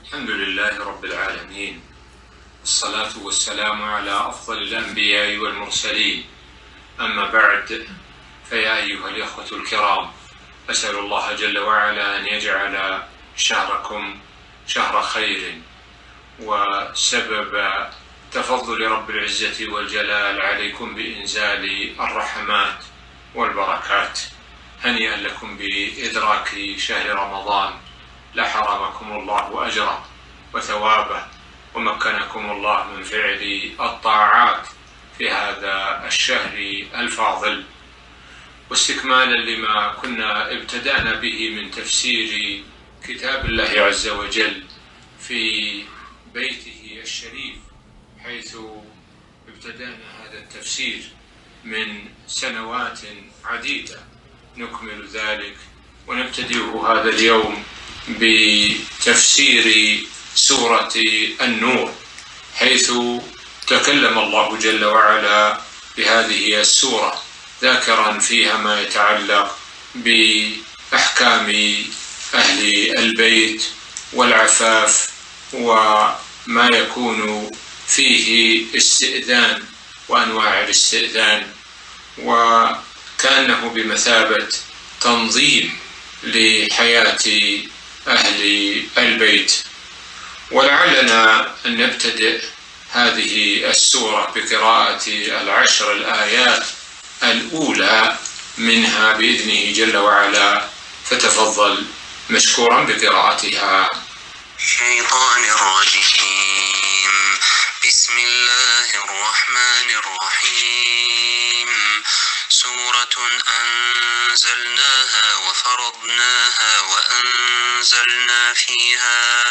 الحمد لله رب العالمين، الصلاة والسلام على أفضل الأنبياء والمرسلين. أما بعد، فيا أيها الإخوة الكرام، أسأل الله جل وعلا أن يجعل شهركم شهر خير وسبب تفضل رب العزة والجلال عليكم بإنزال الرحمات والبركات. هنيئا لكم بإدراك شهر رمضان، لحرمكم الله أجره وثوابه، ومكنكم الله من فعل الطاعات في هذا الشهر الفاضل. واستكمالا لما كنا ابتدأنا به من تفسير كتاب الله عز وجل في بيته الشريف، حيث ابتدأنا هذا التفسير من سنوات عديدة، نكمل ذلك ونبتدئ هذا اليوم بتفسير سورة النور، حيث تكلم الله جل وعلا بهذه السورة ذاكرا فيها ما يتعلق بأحكام أهل البيت والعفاف، وما يكون فيه استئذان وأنواع الاستئذان، وكأنه بمثابة تنظيم لحياة أهل البيت. ولعلنا أن نبتدئ هذه السورة بقراءة 10 الآيات الأولى منها بإذنه جل وعلا، فتفضل مشكورا بقراءتها. الشيطان الرجيم. بسم الله الرحمن الرحيم. سورة أنزلناها وفرضناها وأنزلنا فيها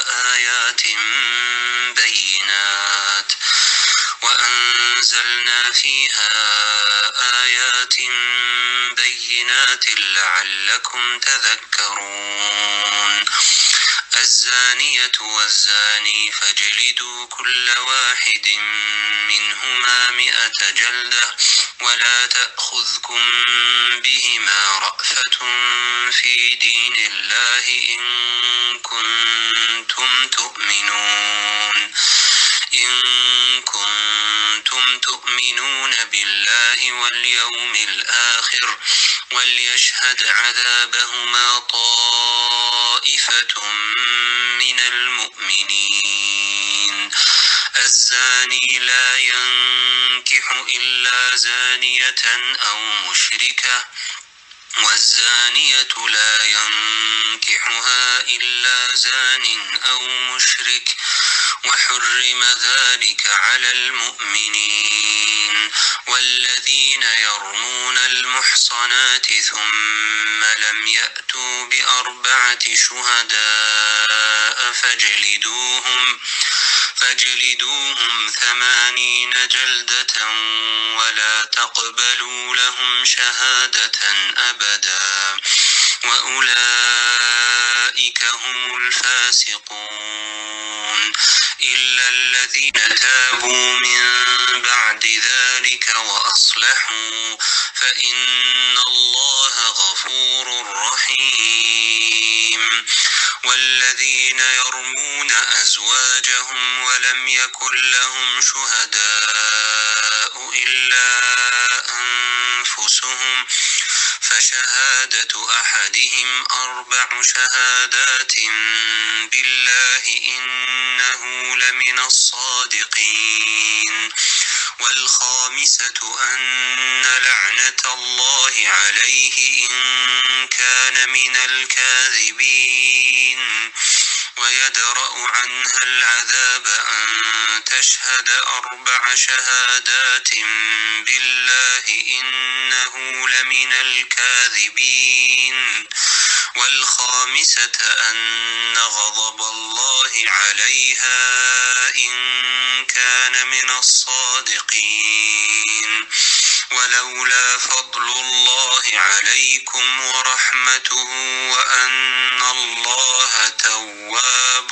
آيات بينات لعلكم تذكرون. الزانية والزاني فاجلدوا كل واحد منهما 100 جلدة، ولا تأخذكم بهما رأفة في دين الله إن كنتم تؤمنون بالله واليوم الآخر، وليشهد عذابهما طائفة من المؤمنين. الزاني لا ينكح إلا زانية أو مشركة، والزانية لا ينكحها إلا زان أو مشرك، وحرم ذلك على المؤمنين. والذين يرمون المحصنات ثم لم يأتوا ب4 شهداء فاجلدوهم 80 جلدة، ولا تقبلوا لهم شهادة أبدا، وأولئك هم الفاسقون. إلا الذين تابوا من بعد ذلك وأصلحوا فإن الله غفور رحيم. والذين يرمون أزواجهم ولم يكن لهم شهداء إلا أنفسهم فشهادة أحدهم 4 شهادات بالله إنه لمن الصادقين. والخامسة أن لعنة الله عليه إن كان من الكاذبين. ويدرأ عنها العذاب أن تشهد 4 شهادات بالله إنه لمن الكاذبين. والخامسة أن غضب الله عليها إن كان من الصادقين. ولولا فضل الله عليكم ورحمته وأن الله تواب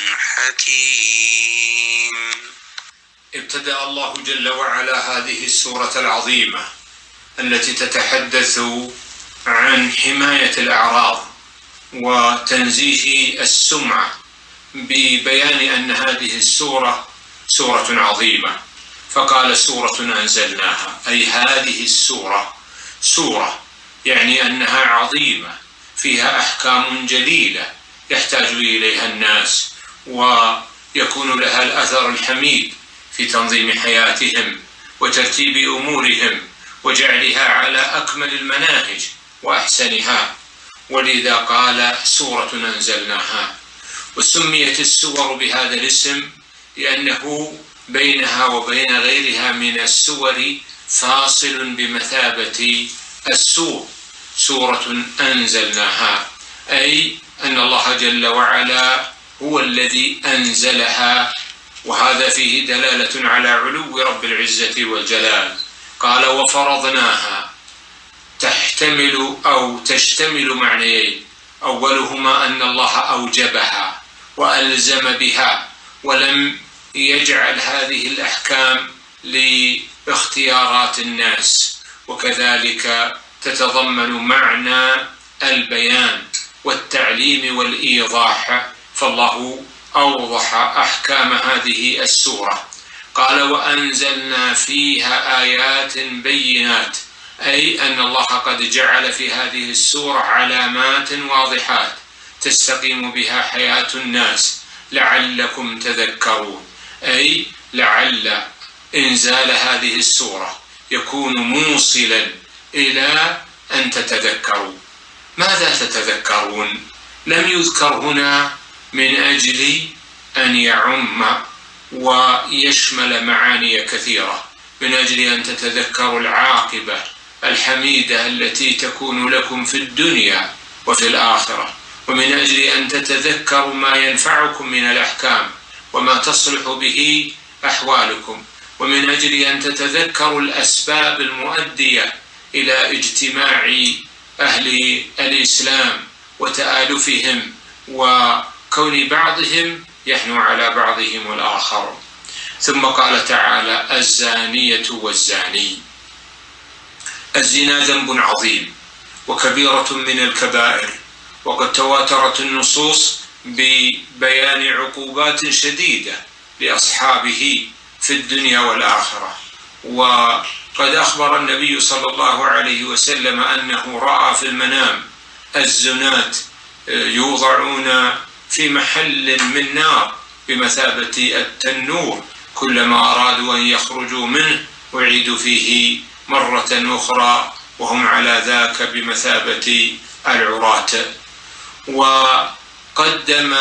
حكيم. ابتدأ الله جل وعلا هذه السورة العظيمة التي تتحدث عن حماية الأعراض وتنزيه السمعة ببيان أن هذه السورة سورة عظيمة، فقال سورة أنزلناها، أي هذه السورة سورة يعني أنها عظيمة فيها أحكام جليلة يحتاج إليها الناس، ويكون لها الأثر الحميد في تنظيم حياتهم وترتيب أمورهم وجعلها على أكمل المناهج وأحسنها، ولذا قال سورة أنزلناها. وسميت السور بهذا الاسم لأنه بينها وبين غيرها من السور فاصل بمثابة السور، سورة أنزلناها، أي أن الله جل وعلا هو الذي أنزلها، وهذا فيه دلالة على علو رب العزة والجلال. قال وفرضناها، تحتمل أو تشتمل معنيين، أولهما أن الله أوجبها وألزم بها، ولم يجعل هذه الأحكام لاختيارات الناس، وكذلك تتضمن معنى البيان والتعليم والإيضاح، فالله أوضح أحكام هذه السورة. قال وأنزلنا فيها آيات بينات، أي أن الله قد جعل في هذه السورة علامات واضحات تستقيم بها حياة الناس لعلكم تذكرون، أي لعل إنزال هذه السورة يكون موصلا إلى أن تتذكروا. ماذا تتذكرون؟ لم يذكر هنا من أجل أن يعم ويشمل معاني كثيرة، من أجل أن تتذكروا العاقبة الحميدة التي تكون لكم في الدنيا وفي الآخرة، ومن أجل أن تتذكروا ما ينفعكم من الأحكام وما تصلح به أحوالكم، ومن أجل أن تتذكروا الأسباب المؤدية إلى اجتماع أهل الإسلام وتآلفهم وكون بعضهم يحنو على بعضهم الآخر. ثم قال تعالى الزانية والزاني. الزنا ذنب عظيم وكبيرة من الكبائر، وقد تواترت النصوص ببيان عقوبات شديدة لأصحابه في الدنيا والآخرة. وقد أخبر النبي صلى الله عليه وسلم أنه رأى في المنام الزناة يوضعون في محل من نار بمثابة التنور، كلما أرادوا أن يخرجوا منه أعيدوا فيه مرة أخرى وهم على ذاك بمثابة العراة. وقدم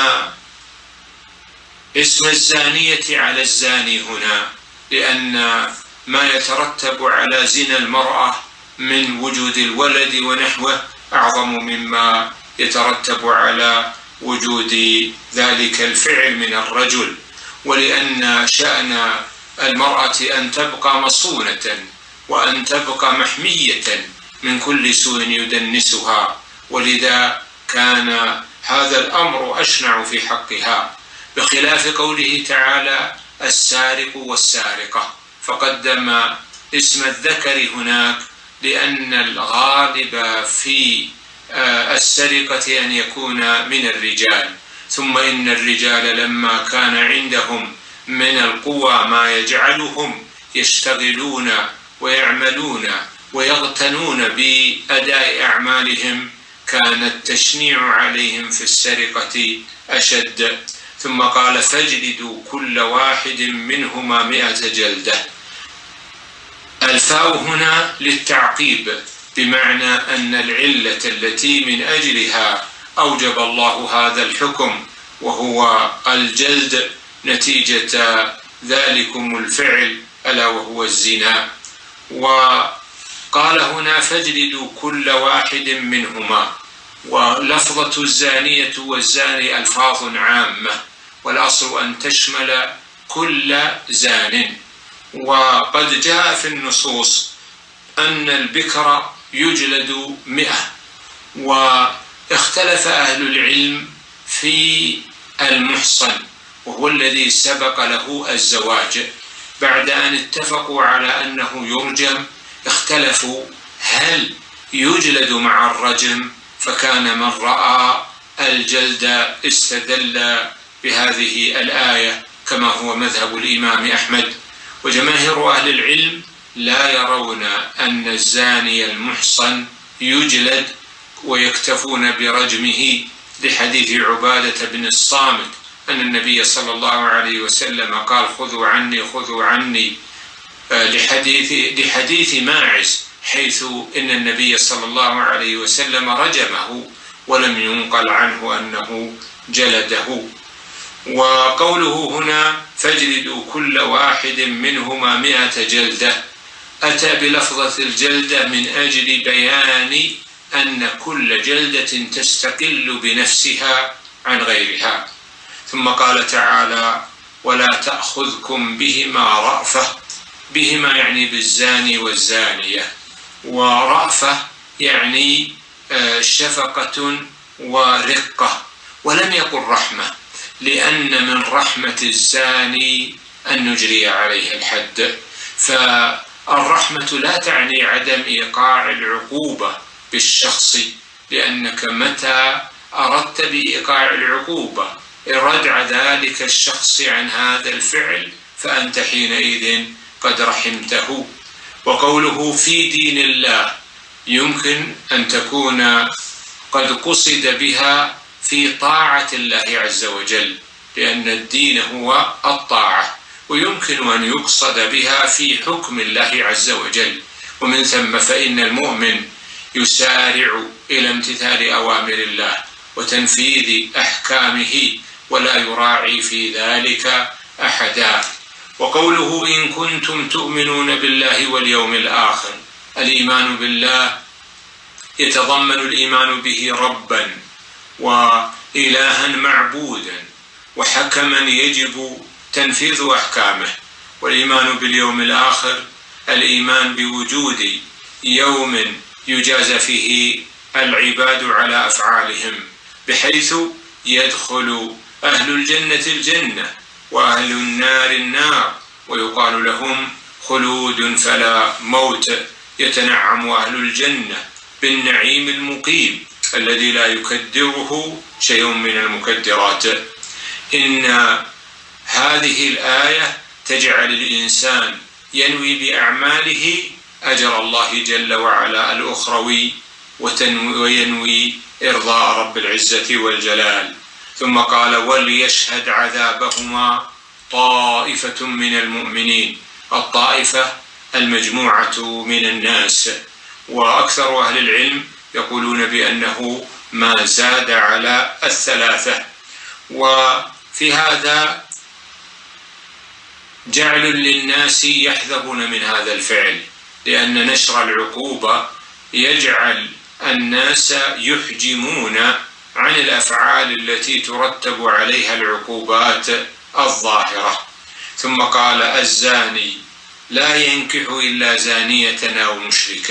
اسم الزانية على الزاني هنا لأن ما يترتب على زنا المرأة من وجود الولد ونحوه أعظم مما يترتب على وجود ذلك الفعل من الرجل، ولأن شأن المرأة أن تبقى مصونة وأن تبقى محمية من كل سوء يدنسها، ولذا كان هذا الأمر أشنع في حقها، بخلاف قوله تعالى السارق والسارقة، فقدم اسم الذكر هناك لأن الغالب في السرقة أن يكون من الرجال، ثم إن الرجال لما كان عندهم من القوى ما يجعلهم يشتغلون ويعملون ويغتنون بأداء أعمالهم كان التشنيع عليهم في السرقة أشد. ثم قال فاجلدوا كل واحد منهما 100 جلدة. الفاء هنا للتعقيب، بمعنى أن العلة التي من أجلها أوجب الله هذا الحكم وهو الجلد نتيجة ذلكم الفعل ألا وهو الزنا. وقال هنا فاجلدوا كل واحد منهما، ولفظة الزانية والزاني ألفاظ عامة، والأصل أن تشمل كل زان. وقد جاء في النصوص أن البكر يجلد 100، واختلف أهل العلم في المحصن وهو الذي سبق له الزواج، بعد أن اتفقوا على أنه يرجم اختلفوا هل يجلد مع الرجم، فكان من رأى الجلد استدل بهذه الآية كما هو مذهب الإمام أحمد. وجماهير أهل العلم لا يرون أن الزاني المحصن يجلد ويكتفون برجمه، لحديث عبادة بن الصامت أن النبي صلى الله عليه وسلم قال خذوا عني خذوا عني، لحديث ماعز، حيث إن النبي صلى الله عليه وسلم رجمه ولم ينقل عنه أنه جلده. وقوله هنا فاجلدوا كل واحد منهما 100 جلدة، أتى بلفظة الجلدة من أجل بيان أن كل جلدة تستقل بنفسها عن غيرها. ثم قال تعالى ولا تأخذكم بهما رأفة، بهما يعني بالزاني والزانية، ورأفة يعني شفقة ورقة، ولم يقل رحمة، لأن من رحمة الزاني أن نجري عليه الحد. فالرحمة لا تعني عدم إيقاع العقوبة بالشخص، لأنك متى أردت بإيقاع العقوبة ردع ذلك الشخص عن هذا الفعل فأنت حينئذ قد رحمته. وقوله في دين الله يمكن أن تكون قد قصد بها في طاعة الله عز وجل، لأن الدين هو الطاعة، ويمكن أن يقصد بها في حكم الله عز وجل. ومن ثم فإن المؤمن يسارع إلى امتثال أوامر الله وتنفيذ أحكامه ولا يراعي في ذلك أحدا. وقوله إن كنتم تؤمنون بالله واليوم الآخر، الإيمان بالله يتضمن الإيمان به ربا وإلها معبودا وحكما يجب تنفيذ أحكامه، والإيمان باليوم الآخر الإيمان بوجود يوم يجازى فيه العباد على أفعالهم، بحيث يدخل أهل الجنة الجنة وأهل النار النار، ويقال لهم خلود فلا موت، يتنعم أهل الجنة بالنعيم المقيم الذي لا يكدره شيء من المكدرات. إن هذه الآية تجعل الإنسان ينوي بأعماله أجر الله جل وعلا الأخروي، وينوي إرضاء رب العزة والجلال. ثم قال وليشهد عذابهما طائفة من المؤمنين، الطائفة المجموعة من الناس، وأكثر أهل العلم يقولون بأنه ما زاد على 3. وفي هذا جعل للناس يحذرون من هذا الفعل، لأن نشر العقوبة يجعل الناس يحجمون عن الأفعال التي ترتب عليها العقوبات الظاهرة. ثم قال الزاني لا ينكح إلا زانية أو مشركة.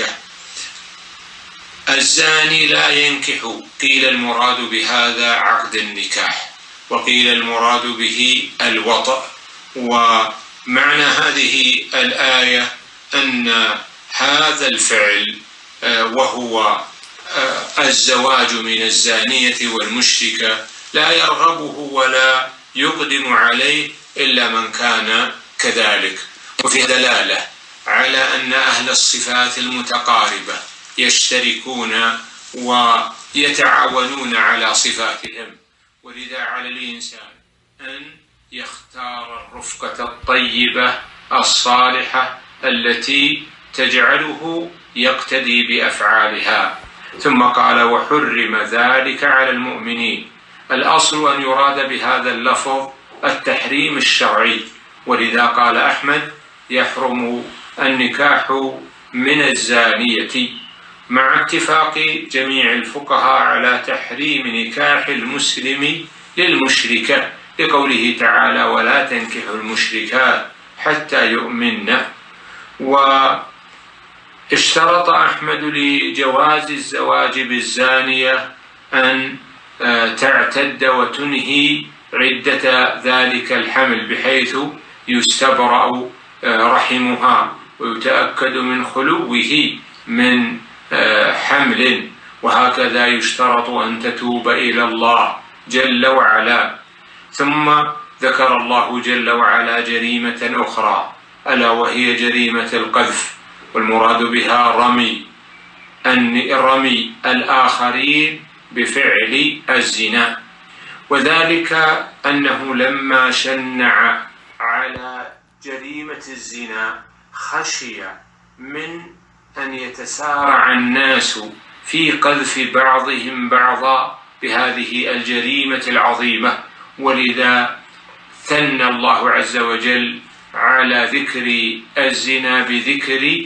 الزاني لا ينكح، قيل المراد بهذا عقد النكاح، وقيل المراد به الوطأ. ومعنى هذه الآية أن هذا الفعل وهو الزواج من الزانية والمشركة لا يرغبه ولا يقدم عليه إلا من كان كذلك. وفي دلالة على أن أهل الصفات المتقاربة يشتركون ويتعاونون على صفاتهم، ولذا على الإنسان أن يختار الرفقة الطيبة الصالحة التي تجعله يقتدي بأفعالها. ثم قال وحرم ذلك على المؤمنين. الأصل أن يراد بهذا اللفظ التحريم الشرعي، ولذا قال أحمد يحرم النكاح من الزانية، مع اتفاق جميع الفقهاء على تحريم نكاح المسلم للمشركة، لقوله تعالى ولا تنكحوا المشركات حتى يؤمن. واشترط أحمد لجواز الزواج بالزانية أن تعتد وتنهي عدة ذلك الحمل، بحيث يستبرأ رحمها ويتأكد من خلوه من حمل. وهكذا يشترط أن تتوب إلى الله جل وعلا. ثم ذكر الله جل وعلا جريمة أخرى، ألا وهي جريمة القذف، والمراد بها رمي الآخرين بفعل الزنا. وذلك أنه لما شنع على جريمة الزنا خشي من أن يتسارع الناس في قذف بعضهم بعضا بهذه الجريمة العظيمة، ولذا ثنى الله عز وجل على ذكر الزنا بذكر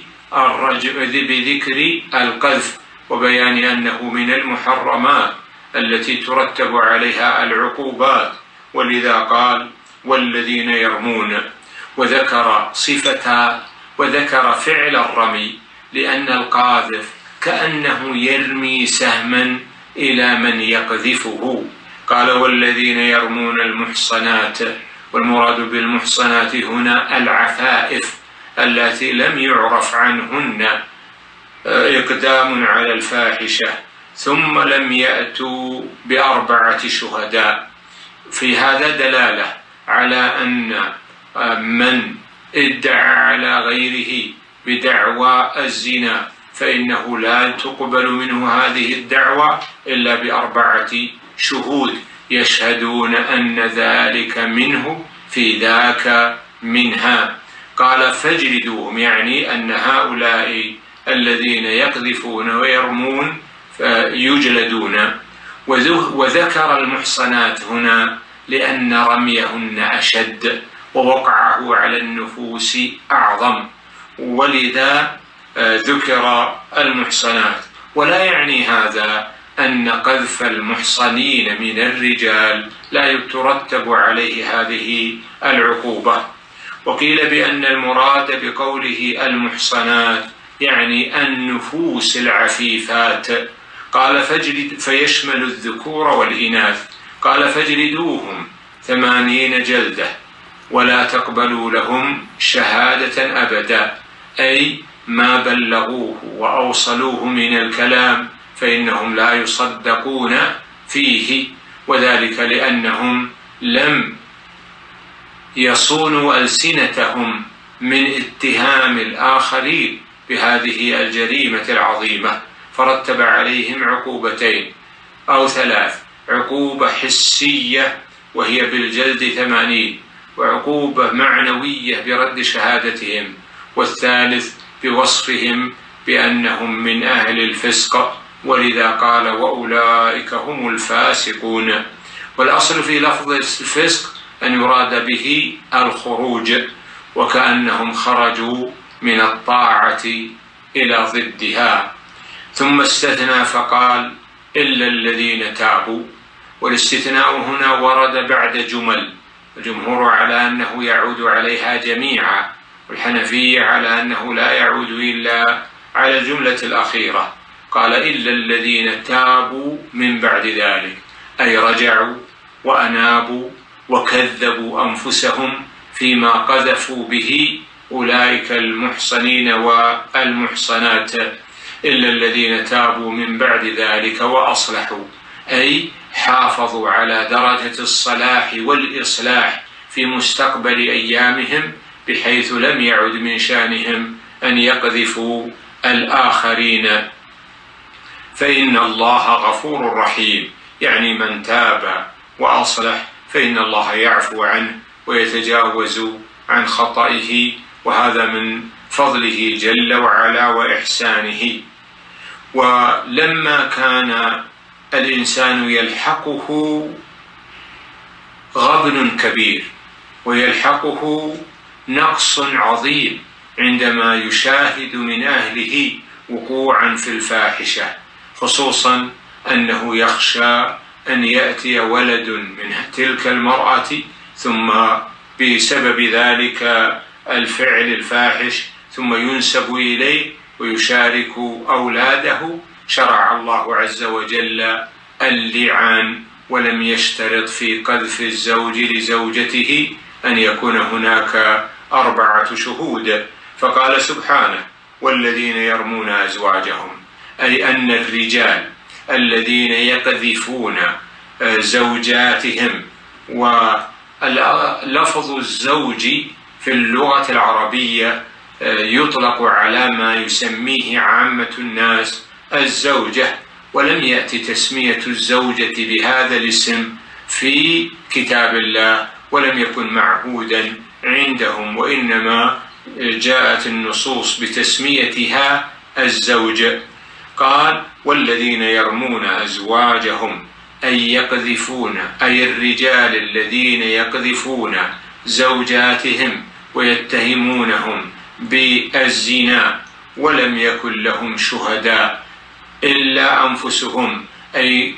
القذف، وبيان أنه من المحرمات التي ترتب عليها العقوبات، ولذا قال والذين يرمون، وذكر فعل الرمي، لأن القاذف كأنه يرمي سهما إلى من يقذفه. قال والذين يرمون المحصنات، والمراد بالمحصنات هنا العفائف التي لم يعرف عنهن إقدام على الفاحشة ثم لم يأتوا ب4 شهداء. في هذا دلالة على أن من ادعى على غيره بدعوى الزنا فإنه لا تقبل منه هذه الدعوى إلا ب4 شهود يشهدون أن ذلك منه في ذاك منها. قال فاجلدوهم، يعني أن هؤلاء الذين يقذفون ويرمون يجلدون. وذكر المحصنات هنا لأن رميهن أشد ووقعه على النفوس أعظم، ولذا ذكر المحصنات. ولا يعني هذا أن قذف المحصنين من الرجال لا يترتب عليه هذه العقوبة. وقيل بأن المراد بقوله المحصنات يعني النفوس العفيفات. قال فيشمل الذكور والإناث. قال فاجلدوهم 80 جلدة ولا تقبلوا لهم شهادة أبدا، أي ما بلغوه وأوصلوه من الكلام فإنهم لا يصدقون فيه، وذلك لأنهم لم يصونوا ألسنتهم من اتهام الآخرين بهذه الجريمة العظيمة، فرتب عليهم عقوبتين أو 3: عقوبة حسية وهي بالجلد 80، وعقوبة معنوية برد شهادتهم، والثالث بوصفهم بأنهم من أهل الفسق، ولذا قال وأولئك هم الفاسقون. والأصل في لفظ الفسق أن يراد به الخروج، وكأنهم خرجوا من الطاعة إلى ضدها. ثم استثنى فقال إلا الذين تابوا، والاستثناء هنا ورد بعد جمل، الجمهور على أنه يعود عليها جميعا، والحنفية على أنه لا يعود إلا على الجملة الأخيرة. قال إلا الذين تابوا من بعد ذلك، أي رجعوا وأنابوا وكذبوا أنفسهم فيما قذفوا به أولئك المحصنين والمحصنات، إلا الذين تابوا من بعد ذلك وأصلحوا، أي حافظوا على درجة الصلاح والإصلاح في مستقبل أيامهم، بحيث لم يعد من شأنهم أن يقذفوا الآخرين. فإن الله غفور رحيم، يعني من تاب وأصلح فإن الله يعفو عنه ويتجاوز عن خطئه، وهذا من فضله جل وعلا وإحسانه. ولما كان الإنسان يلحقه غبن كبير ويلحقه نقص عظيم عندما يشاهد من أهله وقوعا في الفاحشة، خصوصا أنه يخشى أن يأتي ولد من تلك المرأة ثم بسبب ذلك الفعل الفاحش ثم ينسب إليه ويشارك أولاده. شرع الله عز وجل اللعان، ولم يشترط في قذف الزوج لزوجته أن يكون هناك 4 شهود، فقال سبحانه والذين يرمون أزواجهم، أي أن الرجال الذين يقذفون زوجاتهم ولفظ الزوج في اللغة العربية يطلق على ما يسميه عامة الناس الزوجة، ولم يأتي تسمية الزوجة بهذا الاسم في كتاب الله، ولم يكن معهودا عندهم، وإنما جاءت النصوص بتسميتها الزوج. قال: والذين يرمون أزواجهم أي يقذفون، أي الرجال الذين يقذفون زوجاتهم ويتهمونهم بالزنا ولم يكن لهم شهداء إلا أنفسهم، أي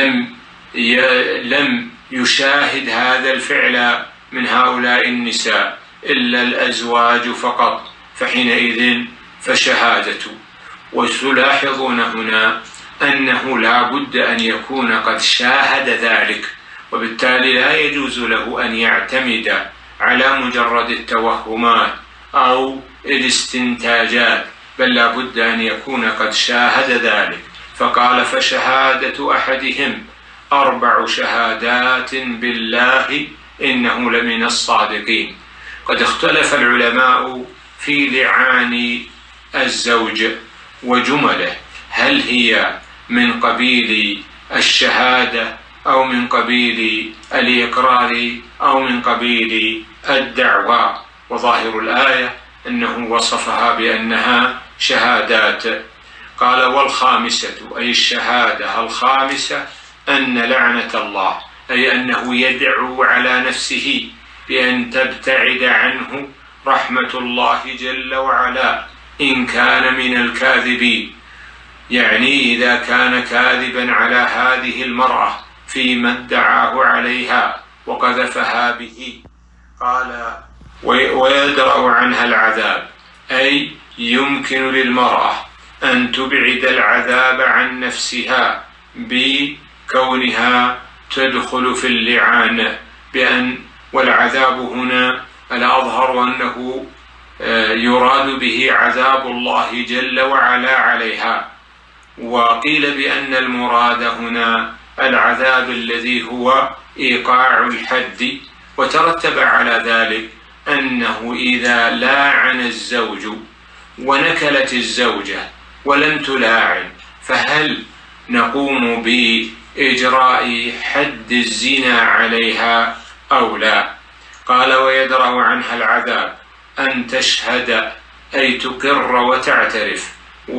لم يشاهد هذا الفعل من هؤلاء النساء إلا الأزواج فقط، فحينئذ فشهادة. وتلاحظون هنا أنه لا بد أن يكون قد شاهد ذلك، وبالتالي لا يجوز له أن يعتمد على مجرد التوهمات أو الاستنتاجات، بل لا بد أن يكون قد شاهد ذلك. فقال: فشهادة أحدهم 4 شهادات بالله إنه لمن الصادقين. قد اختلف العلماء في لعان الزوج وجمله، هل هي من قبيل الشهادة أو من قبيل الإقرار أو من قبيل الدعوى، وظاهر الآية أنه وصفها بأنها شهادات. قال: والخامسة، أي الشهادة الخامسة، أن لعنة الله، أي أنه يدعو على نفسه بأن تبتعد عنه رحمة الله جل وعلا إن كان من الكاذبين، يعني إذا كان كاذبا على هذه المرأة فيما ادعاه عليها وقذفها به. قال: ويدرأ عنها العذاب، أي يمكن للمرأة أن تبعد العذاب عن نفسها بكونها تدخل في اللعان والعذاب هنا الأظهر أنه يراد به عذاب الله جل وعلا عليها، وقيل بأن المراد هنا العذاب الذي هو إيقاع الحد. وترتب على ذلك أنه إذا لاعن الزوج ونكلت الزوجة ولم تلاعن، فهل نقوم بإجراء حد الزنا عليها أو لا؟ قال: ويدرأ عنها العذاب أن تشهد، أي تقر وتعترف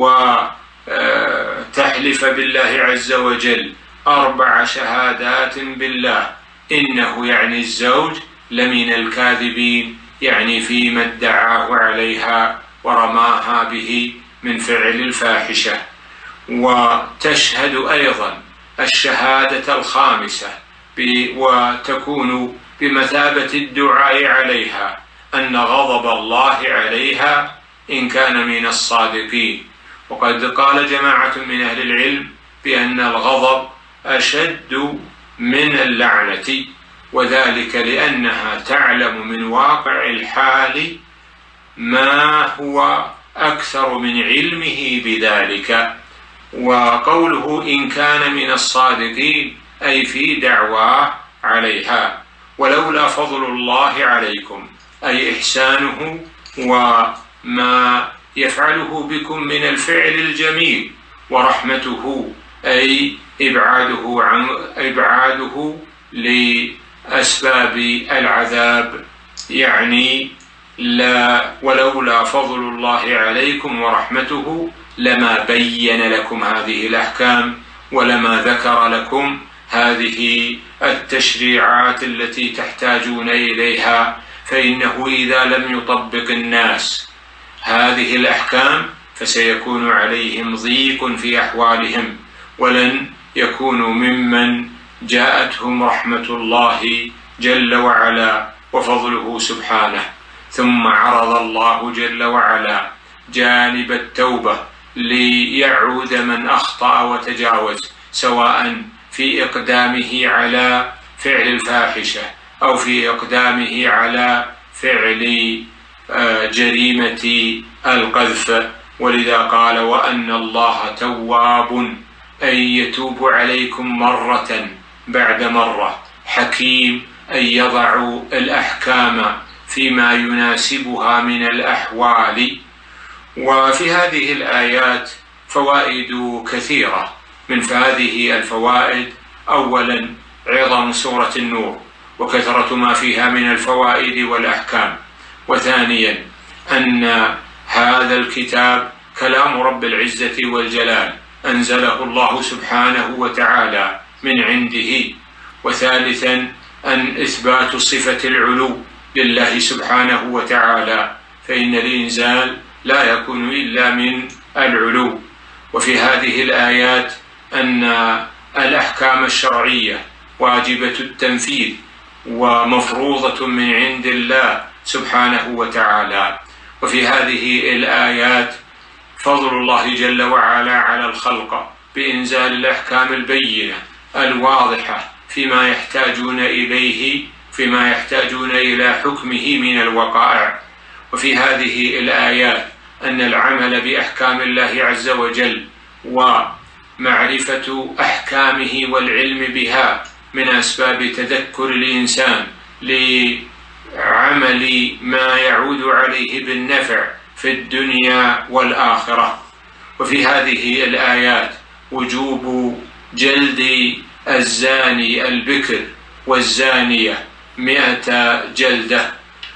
وتحلف بالله عز وجل 4 شهادات بالله إنه، يعني الزوج، لمن الكاذبين، يعني فيما ادعاه عليها ورماها به من فعل الفاحشة. وتشهد أيضا الشهادة الخامسة وتكون بمثابة الدعاء عليها أن غضب الله عليها إن كان من الصادقين. وقد قال جماعة من أهل العلم بأن الغضب أشد من اللعنة، وذلك لأنها تعلم من واقع الحال ما هو أكثر من علمه بذلك. وقوله إن كان من الصادقين أي في دعواه عليها. ولولا فضل الله عليكم، أي إحسانه وما يفعله بكم من الفعل الجميل، ورحمته أي إبعاده لأسباب العذاب، يعني ولولا فضل الله عليكم ورحمته لما بين لكم هذه الأحكام ولما ذكر لكم هذه التشريعات التي تحتاجون إليها، فإنه إذا لم يطبق الناس هذه الأحكام فسيكون عليهم ضيق في أحوالهم، ولن يكونوا ممن جاءتهم رحمة الله جل وعلا وفضله سبحانه. ثم عرض الله جل وعلا جانب التوبة ليعود من أخطأ وتجاوز، سواء في إقدامه على فعل الفاحشة أو في إقدامه على فعل جريمة القذف. ولذا قال: وأن الله تواب، أي يتوب عليكم مرة بعد مرة، حكيم أن يضعوا الأحكام فيما يناسبها من الأحوال. وفي هذه الآيات فوائد كثيرة. من هذه الفوائد أولا عظم سورة النور وكثرة ما فيها من الفوائد والأحكام، وثانيا أن هذا الكتاب كلام رب العزة والجلال أنزله الله سبحانه وتعالى من عنده، وثالثا أن إثبات صفة العلو لله سبحانه وتعالى، فإن الإنزال لا يكون إلا من العلو. وفي هذه الآيات أن الأحكام الشرعية واجبة التنفيذ ومفروضة من عند الله سبحانه وتعالى. وفي هذه الآيات فضل الله جل وعلا على الخلق بإنزال الأحكام البينة الواضحة فيما يحتاجون إليه، فيما يحتاجون إلى حكمه من الوقائع. وفي هذه الآيات أن العمل بأحكام الله عز وجل ومعرفة أحكامه والعلم بها من أسباب تذكر الإنسان لعمل ما يعود عليه بالنفع في الدنيا والآخرة. وفي هذه الآيات وجوب جلد الزاني البكر والزانية 100 جلدة.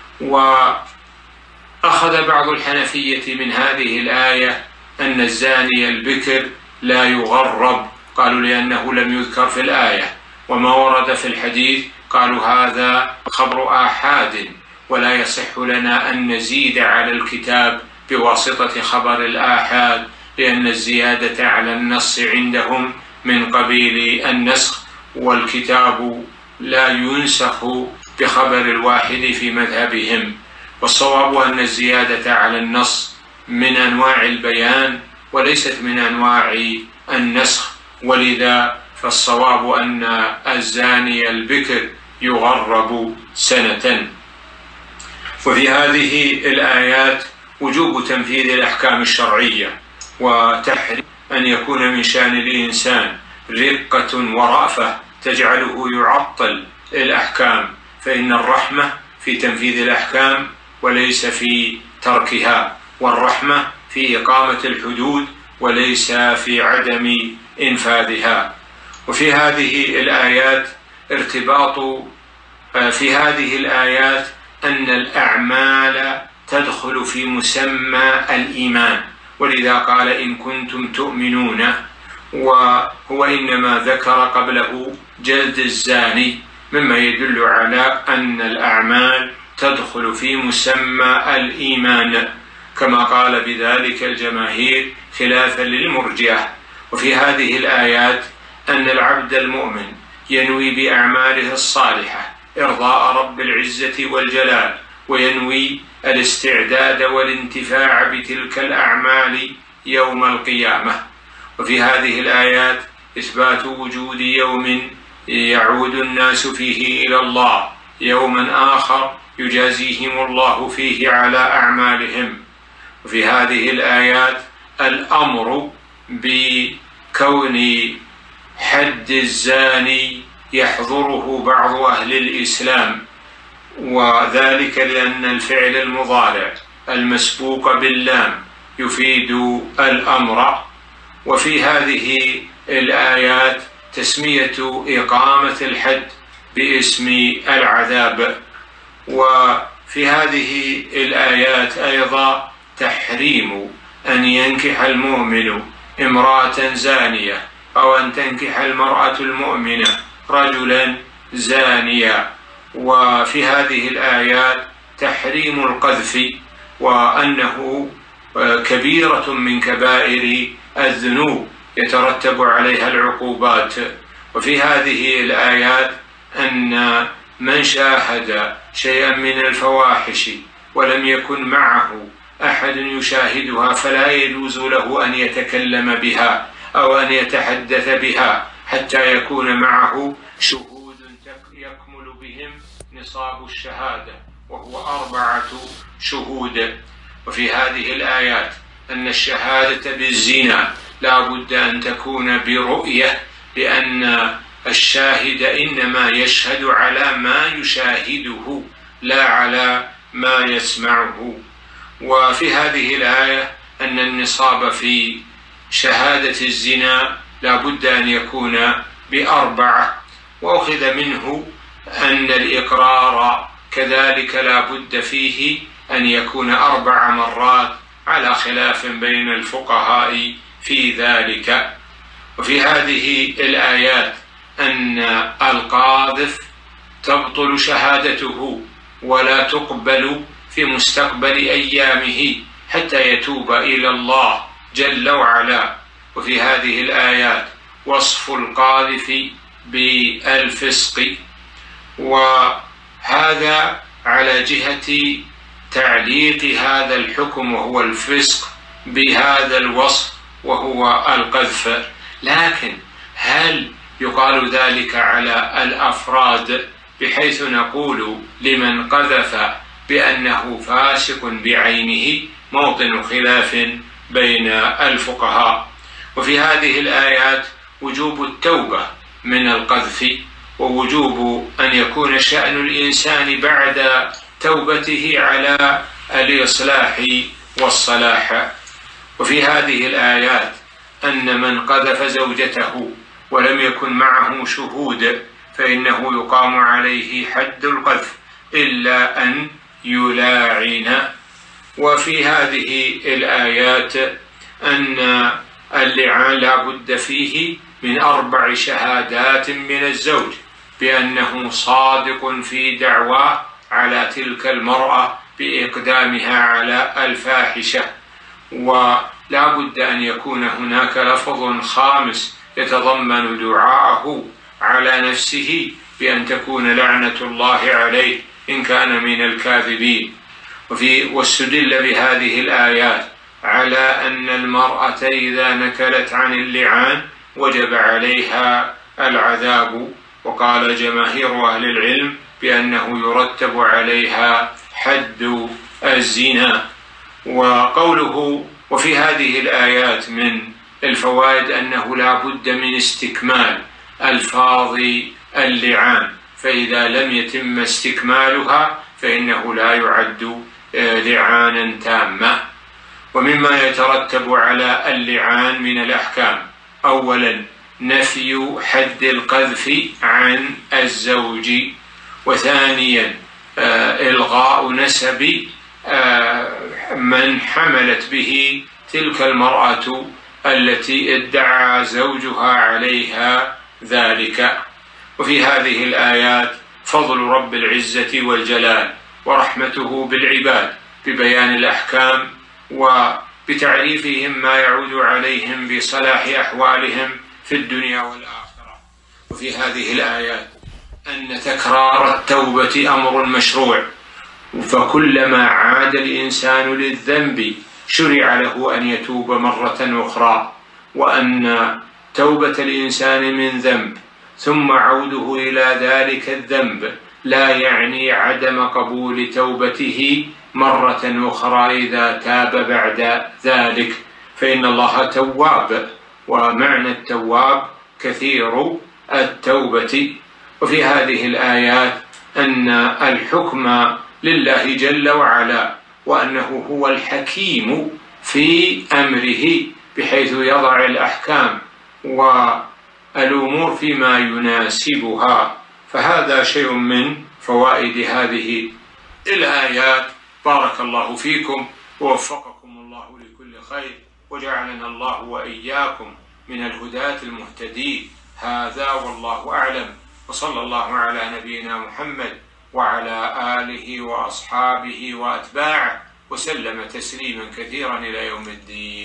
وأخذ بعض الحنفية من هذه الآية أن الزاني البكر لا يغرب، قالوا لأنه لم يذكر في الآية، وما ورد في الحديث قالوا هذا خبر آحاد ولا يصح لنا أن نزيد على الكتاب بواسطة خبر الآحاد، لأن الزيادة على النص عندهم من قبيل النسخ، والكتاب لا ينسخ بخبر الواحد في مذهبهم. والصواب أن الزيادة على النص من أنواع البيان وليست من أنواع النسخ، ولذا فالصواب أن الزاني البكر يغرب سنة. وفي هذه الآيات وجوب تنفيذ الأحكام الشرعية وتحريم أن يكون من شأن الإنسان رقة ورأفة تجعله يعطل الأحكام، فإن الرحمة في تنفيذ الأحكام وليس في تركها، والرحمة في إقامة الحدود وليس في عدم إنفاذها. وفي هذه الآيات في هذه الآيات أن الأعمال تدخل في مسمى الإيمان، ولذا قال إن كنتم تؤمنون، وهو إنما ذكر قبله جلد الزاني، مما يدل على أن الأعمال تدخل في مسمى الإيمان، كما قال بذلك الجماهير خلافا للمرجئة. وفي هذه الآيات أن العبد المؤمن ينوي بأعماله الصالحة إرضاء رب العزة والجلال، وينوي الاستعداد والانتفاع بتلك الأعمال يوم القيامة. وفي هذه الآيات إثبات وجود يوم يعود الناس فيه إلى الله، يوما آخر يجازيهم الله فيه على أعمالهم. وفي هذه الآيات الأمر بكون حد الزاني يحضره بعض أهل الإسلام، وذلك لأن الفعل المضارع المسبوق باللام يفيد الأمر. وفي هذه الآيات تسمية إقامة الحد باسم العذاب. وفي هذه الآيات أيضا تحريم أن ينكح المؤمن امرأة زانية، أو أن تنكح المرأة المؤمنة رجلا زانيا. وفي هذه الآيات تحريم القذف، وأنه كبيرة من كبائر الذنوب يترتب عليها العقوبات. وفي هذه الآيات أن من شاهد شيئا من الفواحش ولم يكن معه أحد يشاهدها فلا يجوز له أن يتكلم بها أو أن يتحدث بها حتى يكون معه شهود يكمل بهم نصاب الشهادة، وهو 4 شهود. وفي هذه الآيات أن الشهادة بالزنا لا بد أن تكون برؤية، لأن الشاهد إنما يشهد على ما يشاهده لا على ما يسمعه. وفي هذه الآية أن النصاب في شهادة الزنا لا بد أن يكون ب4، وأخذ منه أن الإقرار كذلك لا بد فيه أن يكون 4 مرات، على خلاف بين الفقهاء في ذلك. وفي هذه الآيات أن القاذف تبطل شهادته ولا تقبل في مستقبل أيامه حتى يتوب إلى الله جل وعلا. وفي هذه الآيات وصف القاذف بالفسق، وهذا على جهة تعليق هذا الحكم وهو الفسق بهذا الوصف وهو القذف. لكن هل يقال ذلك على الأفراد بحيث نقول لمن قذف بأنه فاسق بعينه؟ موطن خلاف بين الفقهاء. وفي هذه الآيات وجوب التوبة من القذف، ووجوب أن يكون شأن الإنسان بعد توبته على الإصلاح والصلاح. وفي هذه الآيات أن من قذف زوجته ولم يكن معه شهود فإنه يقام عليه حد القذف إلا أن يلاعن. وفي هذه الآيات أن اللعان لا بد فيه من 4 شهادات من الزوج بأنه صادق في دعواه على تلك المرأة بإقدامها على الفاحشة، ولا بد أن يكون هناك لفظ خامس يتضمن دعاءه على نفسه بأن تكون لعنة الله عليه إن كان من الكاذبين. واستدل بهذه الآيات على أن المرأة إذا نكلت عن اللعان وجب عليها العذاب، وقال جماهير أهل العلم بأنه يرتب عليها حد الزنا. وقوله وفي هذه الآيات من الفوائد أنه لا بد من استكمال ألفاظ اللعان، فإذا لم يتم استكمالها فإنه لا يعد لعانا تاما. ومما يترتب على اللعان من الأحكام: أولا نفي حد القذف عن الزوج، وثانيا إلغاء نسب من حملت به تلك المرأة التي ادعى زوجها عليها ذلك. وفي هذه الآيات فضل رب العزة والجلال ورحمته بالعباد ببيان الأحكام وبتعريفهم ما يعود عليهم بصلاح أحوالهم في الدنيا والآخرة. وفي هذه الآيات أن تكرار التوبة أمر مشروع، فكلما عاد الإنسان للذنب شرع له أن يتوب مرة أخرى، وأن توبة الإنسان من ذنب ثم عوده إلى ذلك الذنب لا يعني عدم قبول توبته مرة أخرى إذا تاب بعد ذلك، فإن الله تواب، ومعنى التواب كثير التوبة. وفي هذه الآيات أن الحكم لله جل وعلا، وأنه هو الحكيم في أمره بحيث يضع الأحكام والأمور فيما يناسبها. فهذا شيء من فوائد هذه الآيات. بارك الله فيكم ووفقكم الله لكل خير، وجعلنا الله وإياكم من الهداة المهتدين. هذا والله أعلم، وصلى الله على نبينا محمد وعلى آله وأصحابه وأتباعه وسلم تسليما كثيرا إلى يوم الدين.